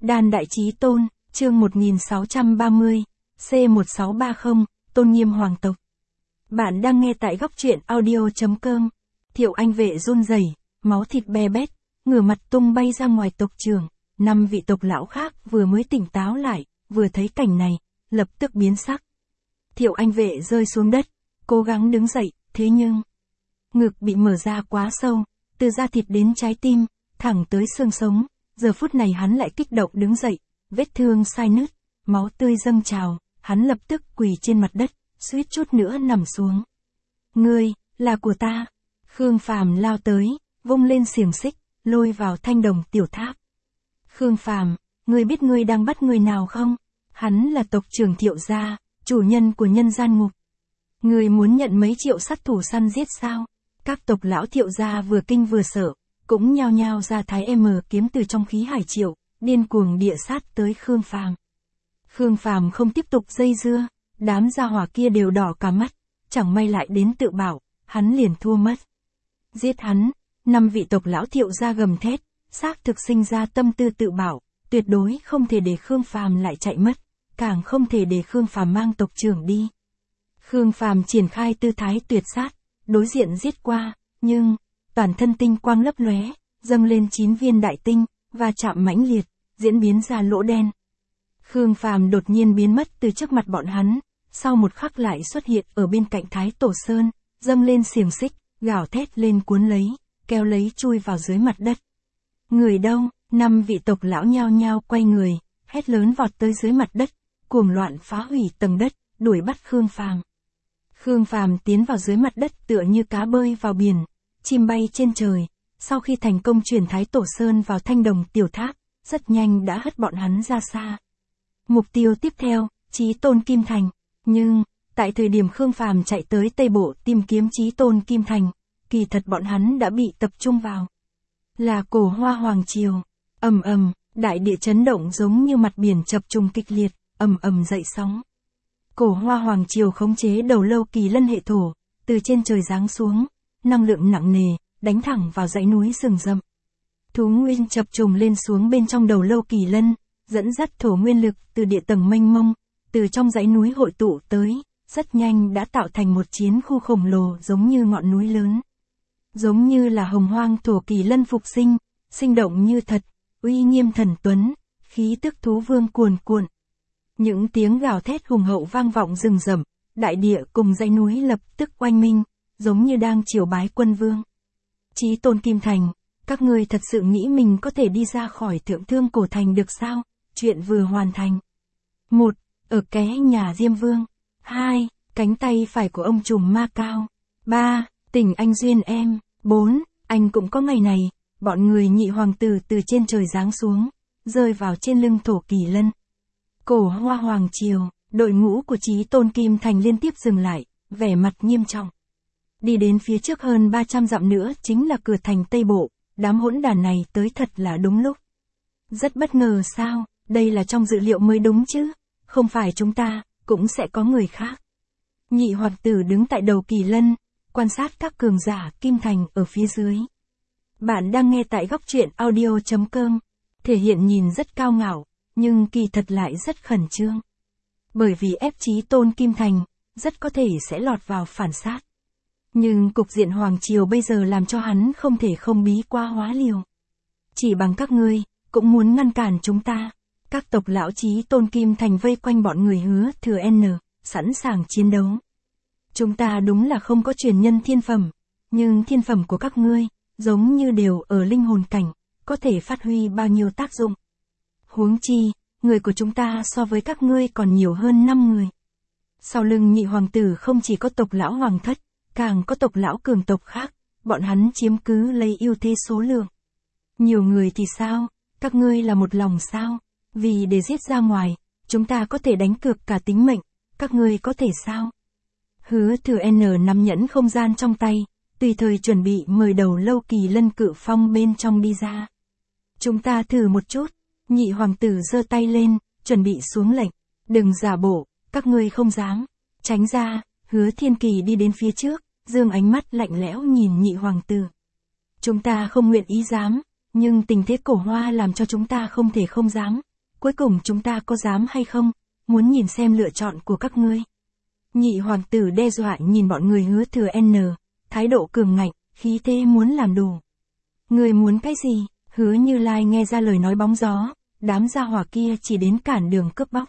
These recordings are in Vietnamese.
Đan Đại Chí Tôn, chương 1630, C1630, tôn nghiêm hoàng tộc. Bạn đang nghe tại góc truyện audio.com. Thiệu Anh Vệ run rẩy, máu thịt be bét, ngửa mặt tung bay ra ngoài tộc trưởng. 5 vị tộc lão khác vừa mới tỉnh táo lại, vừa thấy cảnh này, lập tức biến sắc. Thiệu Anh Vệ rơi xuống đất, cố gắng đứng dậy, thế nhưng ngực bị mở ra quá sâu, từ da thịt đến trái tim, thẳng tới xương sống. Giờ phút này hắn lại kích động đứng dậy, vết thương sai nứt, máu tươi dâng trào, hắn lập tức quỳ trên mặt đất, suýt chút nữa nằm xuống. Ngươi, là của ta. Khương Phàm lao tới, vung lên xiềng xích, lôi vào thanh đồng tiểu tháp. Khương Phàm, ngươi biết ngươi đang bắt người nào không? Hắn là tộc trưởng Thiệu gia, chủ nhân của nhân gian ngục. Ngươi muốn nhận mấy triệu sát thủ săn giết sao? Các tộc lão Thiệu gia vừa kinh vừa sợ, cũng nhao nhao ra thái kiếm từ trong khí hải triệu, điên cuồng địa sát tới Khương Phàm. Khương Phàm không tiếp tục dây dưa, đám gia hỏa kia đều đỏ cả mắt, chẳng may lại đến tự bảo, hắn liền thua mất. Giết hắn, 5 vị tộc lão Thiệu gia gầm thét, xác thực sinh ra tâm tư tự bảo, tuyệt đối không thể để Khương Phàm lại chạy mất, càng không thể để Khương Phàm mang tộc trưởng đi. Khương Phàm triển khai tư thái tuyệt sát, đối diện giết qua, nhưng toàn thân tinh quang lấp lóe, dâng lên 9 viên đại tinh, và chạm mãnh liệt, diễn biến ra lỗ đen. Khương Phàm đột nhiên biến mất từ trước mặt bọn hắn, sau một khắc lại xuất hiện ở bên cạnh Thái Tổ Sơn, dâng lên xiềng xích, gào thét lên cuốn lấy, kéo lấy chui vào dưới mặt đất. Người đâu? 5 vị tộc lão nhao nhao quay người, hét lớn vọt tới dưới mặt đất, cuồng loạn phá hủy tầng đất, đuổi bắt Khương Phàm. Khương Phàm tiến vào dưới mặt đất tựa như cá bơi vào biển, chim bay trên trời, sau khi thành công chuyển Thái Tổ Sơn vào thanh đồng tiểu tháp, rất nhanh đã hất bọn hắn ra xa. Mục tiêu tiếp theo, Chí Tôn Kim Thành, nhưng, tại thời điểm Khương Phàm chạy tới Tây Bộ tìm kiếm Chí Tôn Kim Thành, kỳ thật bọn hắn đã bị tập trung vào. Là Cổ Hoa Hoàng Triều, ầm ầm, đại địa chấn động giống như mặt biển chập trùng kịch liệt, ầm ầm dậy sóng. Cổ Hoa Hoàng Triều khống chế đầu lâu kỳ lân hệ thổ, từ trên trời giáng xuống, năng lượng nặng nề, đánh thẳng vào dãy núi rừng rậm. Thú nguyên chập trùng lên xuống bên trong đầu lâu kỳ lân, dẫn dắt thổ nguyên lực từ địa tầng mênh mông, từ trong dãy núi hội tụ tới, rất nhanh đã tạo thành một chiến khu khổng lồ giống như ngọn núi lớn. Giống như là hồng hoang thổ kỳ lân phục sinh, sinh động như thật, uy nghiêm thần tuấn, khí tức thú vương cuồn cuộn. Những tiếng gào thét hùng hậu vang vọng rừng rậm, đại địa cùng dãy núi lập tức oanh minh, giống như đang triều bái quân vương. Chí Tôn Kim Thành, các ngươi thật sự nghĩ mình có thể đi ra khỏi Thượng Thương Cổ Thành được sao? Chuyện vừa hoàn thành. 1. Ở ké nhà Diêm Vương. 2. Cánh tay phải của ông trùm ma cao. 3. Tình anh duyên em. 4. Anh cũng có ngày này. Bọn người nhị hoàng tử từ trên trời giáng xuống, rơi vào trên lưng thổ kỳ lân. Cổ Hoa Hoàng Triều, đội ngũ của Chí Tôn Kim Thành liên tiếp dừng lại, vẻ mặt nghiêm trọng. Đi đến phía trước hơn 300 dặm nữa chính là cửa thành Tây Bộ, đám hỗn đản này tới thật là đúng lúc. Rất bất ngờ sao, đây là trong dự liệu mới đúng chứ, không phải chúng ta, cũng sẽ có người khác. Nhị hoàng tử đứng tại đầu kỳ lân, quan sát các cường giả Kim Thành ở phía dưới. Bạn đang nghe tại góc truyện audio.com, thể hiện nhìn rất cao ngạo, nhưng kỳ thật lại rất khẩn trương. Bởi vì ép Chí Tôn Kim Thành, rất có thể sẽ lọt vào phản sát. Nhưng cục diện Hoàng Triều bây giờ làm cho hắn không thể không bí quá hóa liều. Chỉ bằng các ngươi, cũng muốn ngăn cản chúng ta. Các tộc lão Chí Tôn Kim Thành vây quanh bọn người Hứa Thừa N, sẵn sàng chiến đấu. Chúng ta đúng là không có truyền nhân thiên phẩm, nhưng thiên phẩm của các ngươi, giống như đều ở linh hồn cảnh, có thể phát huy bao nhiêu tác dụng. Huống chi, người của chúng ta so với các ngươi còn nhiều hơn 5 người. Sau lưng nhị hoàng tử không chỉ có tộc lão hoàng thất, càng có tộc lão cường tộc khác, bọn hắn chiếm cứ lấy ưu thế số lượng. Nhiều người thì sao, các ngươi là một lòng sao, vì để giết ra ngoài, chúng ta có thể đánh cược cả tính mệnh, các ngươi có thể sao? Hứa Thừa N nắm nhẫn không gian trong tay, tùy thời chuẩn bị mời đầu lâu kỳ lân cự phong bên trong đi ra. Chúng ta thử một chút, nhị hoàng tử giơ tay lên, chuẩn bị xuống lệnh, đừng giả bộ, các ngươi không dám, tránh ra. Hứa Thiên Kỳ đi đến phía trước, dương ánh mắt lạnh lẽo nhìn nhị hoàng tử. Chúng ta không nguyện ý dám, nhưng tình thế Cổ Hoa làm cho chúng ta không thể không dám. cuối cùng chúng ta có dám hay không, muốn nhìn xem lựa chọn của các ngươi. Nhị hoàng tử đe dọa nhìn bọn người Hứa Thừa N, thái độ cường ngạnh, khí thế muốn làm đủ. Người muốn cái gì? Hứa Như Lai nghe ra lời nói bóng gió, đám gia hỏa kia chỉ đến cản đường cướp bóc.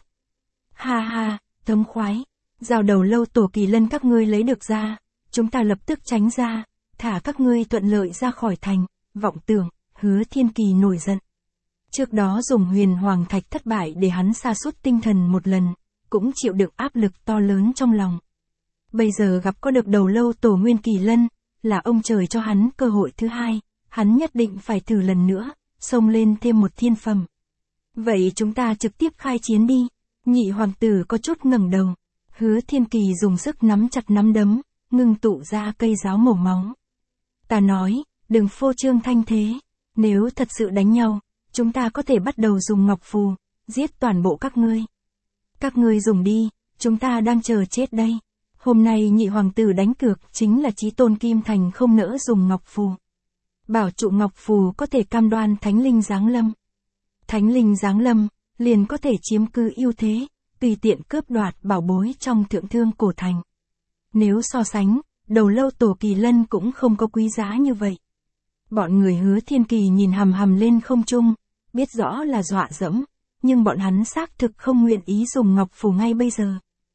Ha ha, thống khoái, giao đầu lâu Tổ Kỳ Lân các ngươi lấy được ra, chúng ta lập tức tránh ra, thả các ngươi thuận lợi ra khỏi thành, vọng tưởng. Hứa Thiên Kỳ nổi giận. Trước đó dùng Huyền Hoàng Thạch thất bại để hắn sa sút tinh thần một lần, cũng chịu đựng áp lực to lớn trong lòng. Bây giờ gặp có được đầu lâu Tổ Nguyên Kỳ Lân, là ông trời cho hắn cơ hội thứ hai, hắn nhất định phải thử lần nữa, xông lên thêm một thiên phẩm. Vậy chúng ta trực tiếp khai chiến đi. Nhị hoàng tử có chút ngẩng đầu. Hứa Thiên Kỳ dùng sức nắm chặt nắm đấm, ngưng tụ ra cây giáo màu máu. Ta nói, đừng phô trương thanh thế. Nếu thật sự đánh nhau, chúng ta có thể bắt đầu dùng ngọc phù, giết toàn bộ các ngươi. Các ngươi dùng đi, chúng ta đang chờ chết đây. Hôm nay nhị hoàng tử đánh cược chính là Chí Tôn Kim Thành không nỡ dùng ngọc phù. Bảo trụ ngọc phù có thể cam đoan thánh linh giáng lâm. Thánh linh giáng lâm, liền có thể chiếm cứ ưu thế, tùy tiện cướp đoạt bảo bối trong thượng thương cổ thành. Nếu so sánh, đầu lâu Tổ Kỳ Lân cũng không có quý giá như vậy. Bọn người Hứa Thiên Kỳ nhìn hằm hằm lên không trung, biết rõ là dọa dẫm, nhưng bọn hắn xác thực không nguyện ý dùng ngọc phù ngay bây giờ.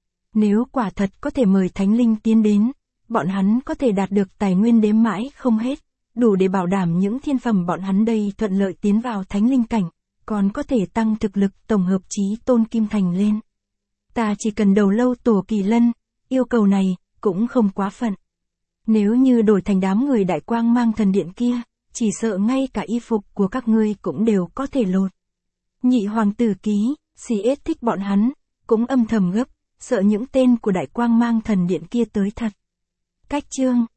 Nếu quả thật có thể mời thánh linh tiến đến, bọn hắn có thể đạt được tài nguyên đếm mãi không hết, đủ để bảo đảm những thiên phẩm bọn hắn đây thuận lợi tiến vào thánh linh cảnh, còn có thể tăng thực lực tổng hợp Chí Tôn Kim Thành lên. Ta chỉ cần đầu lâu Tổ Kỳ Lân, yêu cầu này cũng không quá phận. Nếu như đổi thành đám người Đại Quang Mang Thần Điện kia, chỉ sợ ngay cả y phục của các ngươi cũng đều có thể lột. Nhị hoàng tử Ký, CS thích bọn hắn, cũng âm thầm gấp, sợ những tên của Đại Quang Mang Thần Điện kia tới thật. Cách chương